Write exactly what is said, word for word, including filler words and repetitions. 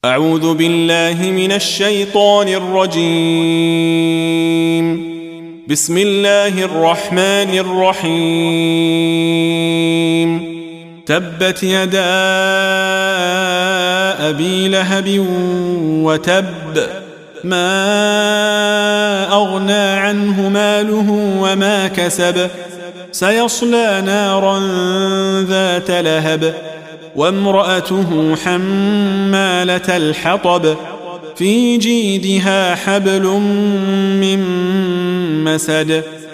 أعوذ بالله من الشيطان الرجيم. بسم الله الرحمن الرحيم. تبت يدا أبي لهب وتب، ما أغنى عنه ماله وما كسب، سيصلى نارا ذات لهب، وامرأته حمالة الحطب، في جيدها حبل من مسد.